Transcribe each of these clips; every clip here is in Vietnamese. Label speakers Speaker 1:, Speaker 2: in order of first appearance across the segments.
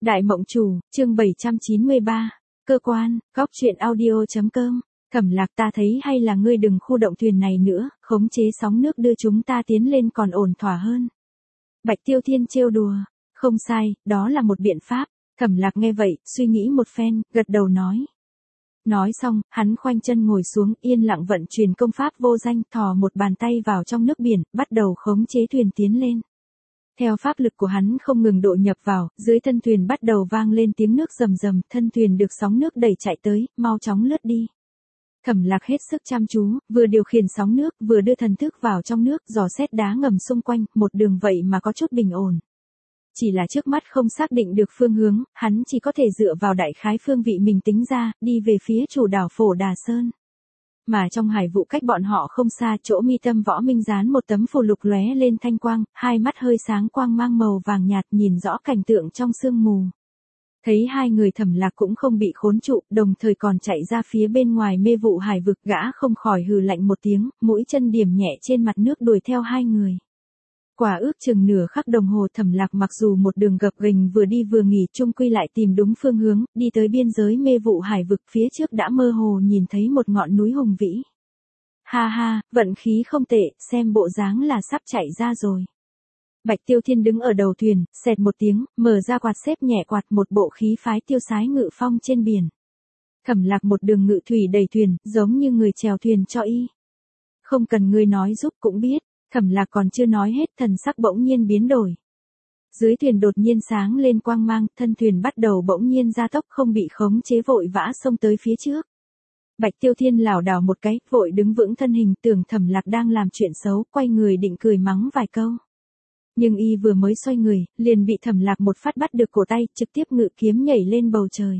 Speaker 1: Đại Mộng Chủ, chương 793, cơ quan, góc truyện audio.com, Thẩm Lạc ta thấy hay là ngươi đừng khu động thuyền này nữa, khống chế sóng nước đưa chúng ta tiến lên còn ổn thỏa hơn. Bạch Tiêu Thiên trêu đùa, không sai, đó là một biện pháp, Thẩm Lạc nghe vậy, suy nghĩ một phen, gật đầu nói. Nói xong, hắn khoanh chân ngồi xuống, yên lặng vận chuyển công pháp vô danh, thò một bàn tay vào trong nước biển, bắt đầu khống chế thuyền tiến lên. Theo pháp lực của hắn không ngừng độ nhập vào, dưới thân thuyền bắt đầu vang lên tiếng nước rầm rầm, thân thuyền được sóng nước đẩy chạy tới, mau chóng lướt đi. Thẩm Lạc hết sức chăm chú, vừa điều khiển sóng nước, vừa đưa thần thức vào trong nước, dò xét đá ngầm xung quanh, một đường vậy mà có chút bình ổn. Chỉ là trước mắt không xác định được phương hướng, hắn chỉ có thể dựa vào đại khái phương vị mình tính ra, đi về phía chủ đảo Phổ Đà Sơn. Mà trong hải vụ cách bọn họ không xa, chỗ mi tâm Võ Minh dán một tấm phù lục lóe lên thanh quang, hai mắt hơi sáng quang mang màu vàng nhạt, nhìn rõ cảnh tượng trong sương mù. Thấy hai người Thẩm Lạc cũng không bị khốn trụ, đồng thời còn chạy ra phía bên ngoài mê vụ hải vực, gã không khỏi hừ lạnh một tiếng, mũi chân điểm nhẹ trên mặt nước đuổi theo hai người. Quả ước chừng nửa khắc đồng hồ, Thẩm Lạc mặc dù một đường gập ghềnh vừa đi vừa nghỉ, chung quy lại tìm đúng phương hướng, đi tới biên giới mê vụ hải vực, phía trước đã mơ hồ nhìn thấy một ngọn núi hùng vĩ. Ha ha, vận khí không tệ, xem bộ dáng là sắp chạy ra rồi. Bạch Tiêu Thiên đứng ở đầu thuyền, xẹt một tiếng, mở ra quạt xếp nhẹ quạt, một bộ khí phái tiêu sái ngự phong trên biển. Thẩm Lạc một đường ngự thủy đẩy thuyền, giống như người chèo thuyền cho y. Không cần ngươi nói giúp cũng biết. Thẩm Lạc còn chưa nói hết, thần sắc bỗng nhiên biến đổi. Dưới thuyền đột nhiên sáng lên quang mang, thân thuyền bắt đầu bỗng nhiên gia tốc, không bị khống chế, vội vã xông tới phía trước. Bạch Tiêu Thiên lảo đảo một cái, vội đứng vững thân hình, tưởng Thẩm Lạc đang làm chuyện xấu, quay người định cười mắng vài câu. Nhưng y vừa mới xoay người, liền bị Thẩm Lạc một phát bắt được cổ tay, trực tiếp ngự kiếm nhảy lên bầu trời.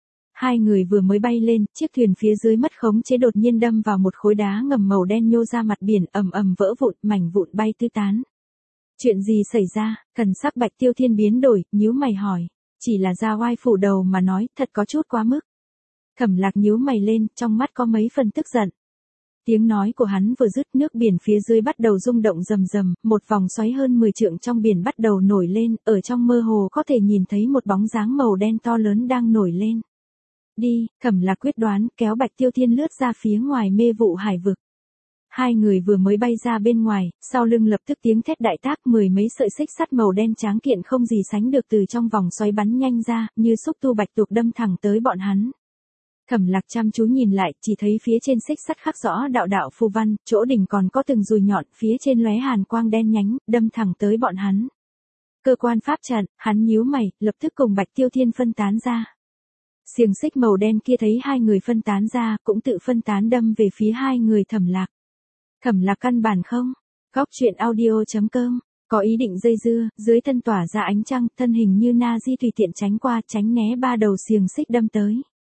Speaker 1: Hai người vừa mới bay lên, chiếc thuyền phía dưới mất khống chế đột nhiên đâm vào một khối đá ngầm màu đen nhô ra mặt biển, ầm ầm vỡ vụn, mảnh vụn bay tứ tán. Chuyện gì xảy ra? Thần sắc Bạch Tiêu Thiên biến đổi, nhíu mày hỏi. Chỉ là ra oai phủ đầu mà nói, thật có chút quá mức. Thẩm Lạc nhíu mày lên, trong mắt có mấy phần tức giận. Tiếng nói của hắn vừa dứt, nước biển phía dưới bắt đầu rung động rầm rầm, một vòng xoáy hơn 10 trượng trong biển bắt đầu nổi lên, ở trong mơ hồ có thể nhìn thấy một bóng dáng màu đen to lớn đang nổi lên. Đi, Thẩm Lạc quyết đoán, kéo Bạch Tiêu Thiên lướt ra phía ngoài mê vụ hải vực. Hai người vừa mới bay ra bên ngoài, sau lưng lập tức tiếng thét đại tác, mười mấy sợi xích sắt màu đen tráng kiện không gì sánh được từ trong vòng xoáy bắn nhanh ra, như xúc tu bạch tuộc đâm thẳng tới bọn hắn. Thẩm Lạc chăm chú nhìn lại, chỉ thấy phía trên xích sắt khắc rõ đạo đạo phù văn, chỗ đỉnh còn có từng dùi nhọn, phía trên lóe hàn quang đen nhánh, đâm thẳng tới bọn hắn. Cơ quan pháp trận, hắn nhíu mày, lập tức cùng Bạch Tiêu Thiên phân tán ra. Xiềng xích màu đen kia thấy hai người phân tán ra, cũng tự phân tán đâm về phía hai người Thẩm Lạc. Thẩm Lạc căn bản không, góc truyện audio.com, có ý định dây dưa, dưới thân tỏa ra ánh trăng, thân hình như na di tùy tiện tránh qua, tránh né ba đầu xiềng xích đâm tới.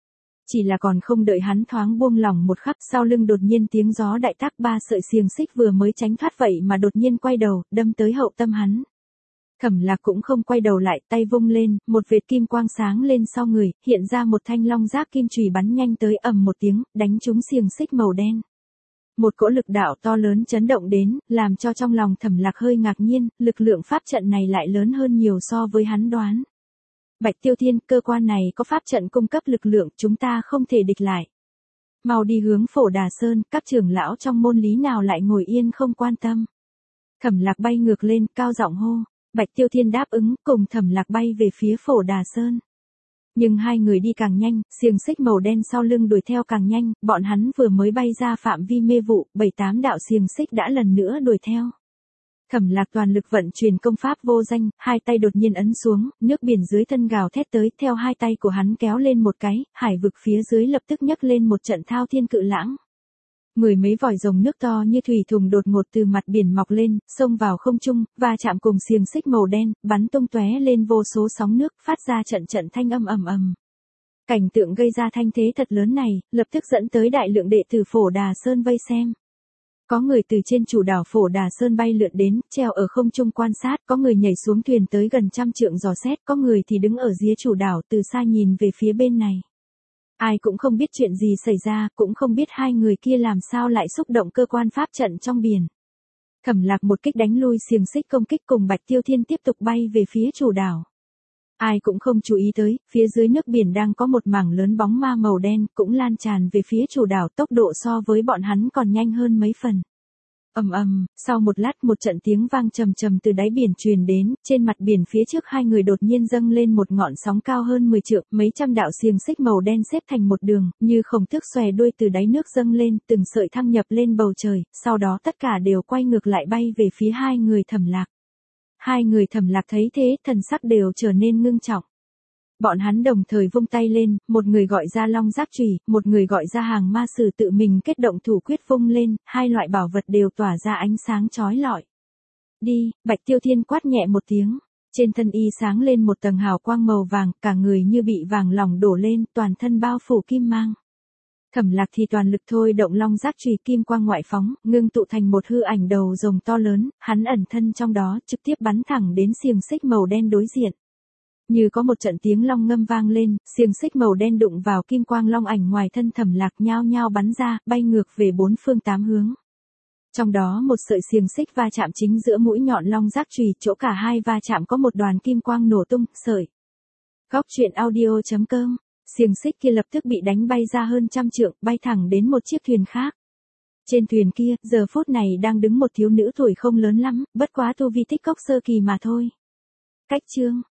Speaker 1: Chỉ là còn không đợi hắn thoáng buông lỏng một khắc, sau lưng đột nhiên tiếng gió đại tác, ba sợi xiềng xích vừa mới tránh thoát vậy mà đột nhiên quay đầu, đâm tới hậu tâm hắn. Thẩm Lạc cũng không quay đầu lại, tay vung lên, một vệt kim quang sáng lên sau người, hiện ra một thanh long giáp kim chùy bắn nhanh tới, ầm một tiếng, đánh trúng xiềng xích màu đen. Một cỗ lực đạo to lớn chấn động đến, làm cho trong lòng Thẩm Lạc hơi ngạc nhiên, lực lượng pháp trận này lại lớn hơn nhiều so với hắn đoán. Bạch Tiêu Thiên, cơ quan này có pháp trận cung cấp lực lượng, chúng ta không thể địch lại. Mau đi hướng Phổ Đà Sơn, các trưởng lão trong môn lý nào lại ngồi yên không quan tâm. Thẩm Lạc bay ngược lên, cao giọng hô. Bạch Tiêu Thiên đáp ứng, cùng Thẩm Lạc bay về phía Phổ Đà Sơn. Nhưng hai người đi càng nhanh, xiềng xích màu đen sau lưng đuổi theo càng nhanh, bọn hắn vừa mới bay ra phạm vi mê vụ, 7-8 đạo xiềng xích đã lần nữa đuổi theo. Thẩm Lạc toàn lực vận chuyển công pháp vô danh, hai tay đột nhiên ấn xuống, nước biển dưới thân gào thét tới, theo hai tay của hắn kéo lên một cái, hải vực phía dưới lập tức nhấc lên một trận thao thiên cự lãng. Mười mấy vòi rồng nước to như thủy thùng đột ngột từ mặt biển mọc lên, xông vào không trung, và chạm cùng xiềng xích màu đen, bắn tung tóe lên vô số sóng nước, phát ra trận trận thanh âm ầm ầm. Cảnh tượng gây ra thanh thế thật lớn này, lập tức dẫn tới đại lượng đệ tử Phổ Đà Sơn vây xem. Có người từ trên chủ đảo Phổ Đà Sơn bay lượn đến, treo ở không trung quan sát, có người nhảy xuống thuyền tới gần 100 trượng dò xét, có người thì đứng ở dưới chủ đảo từ xa nhìn về phía bên này. Ai cũng không biết chuyện gì xảy ra, cũng không biết hai người kia làm sao lại xúc động cơ quan pháp trận trong biển. Thẩm Lạc một kích đánh lui xiềng xích công kích, cùng Bạch Tiêu Thiên tiếp tục bay về phía chủ đảo. Ai cũng không chú ý tới, phía dưới nước biển đang có một mảng lớn bóng ma màu đen, cũng lan tràn về phía chủ đảo, tốc độ so với bọn hắn còn nhanh hơn mấy phần. Ầm ầm, sau một lát một trận tiếng vang trầm trầm từ đáy biển truyền đến, trên mặt biển phía trước hai người đột nhiên dâng lên một ngọn sóng cao hơn 10 trượng, mấy trăm đạo xiềng xích màu đen xếp thành một đường, như khổng tước xòe đuôi từ đáy nước dâng lên, từng sợi thăng nhập lên bầu trời, sau đó tất cả đều quay ngược lại bay về phía hai người Thẩm Lạc. Hai người Thẩm Lạc thấy thế, thần sắc đều trở nên ngưng trọng. Bọn hắn đồng thời vung tay lên, một người gọi ra long giác chùy, một người gọi ra hàng ma sử tự mình kết động thủ quyết vung lên, hai loại bảo vật đều tỏa ra ánh sáng chói lọi. Đi, Bạch Tiêu Thiên quát nhẹ một tiếng, trên thân y sáng lên một tầng hào quang màu vàng, cả người như bị vàng lỏng đổ lên, toàn thân bao phủ kim mang. Thẩm Lạc thì toàn lực thôi động long giác chùy kim quang ngoại phóng, ngưng tụ thành một hư ảnh đầu rồng to lớn, hắn ẩn thân trong đó, trực tiếp bắn thẳng đến xiềng xích màu đen đối diện. Như có một trận tiếng long ngâm vang lên, xiềng xích màu đen đụng vào kim quang long ảnh ngoài thân Thẩm Lạc nhao nhao bắn ra, bay ngược về bốn phương tám hướng. Trong đó một sợi xiềng xích va chạm chính giữa mũi nhọn long giác chùy, chỗ cả hai va chạm có một đoàn kim quang nổ tung, sợi. Góc truyện audio.com, xiềng xích kia lập tức bị đánh bay ra hơn trăm trượng, bay thẳng đến một chiếc thuyền khác. Trên thuyền kia, giờ phút này đang đứng một thiếu nữ tuổi không lớn lắm, bất quá tu vi tích cốc sơ kỳ mà thôi. Cách chương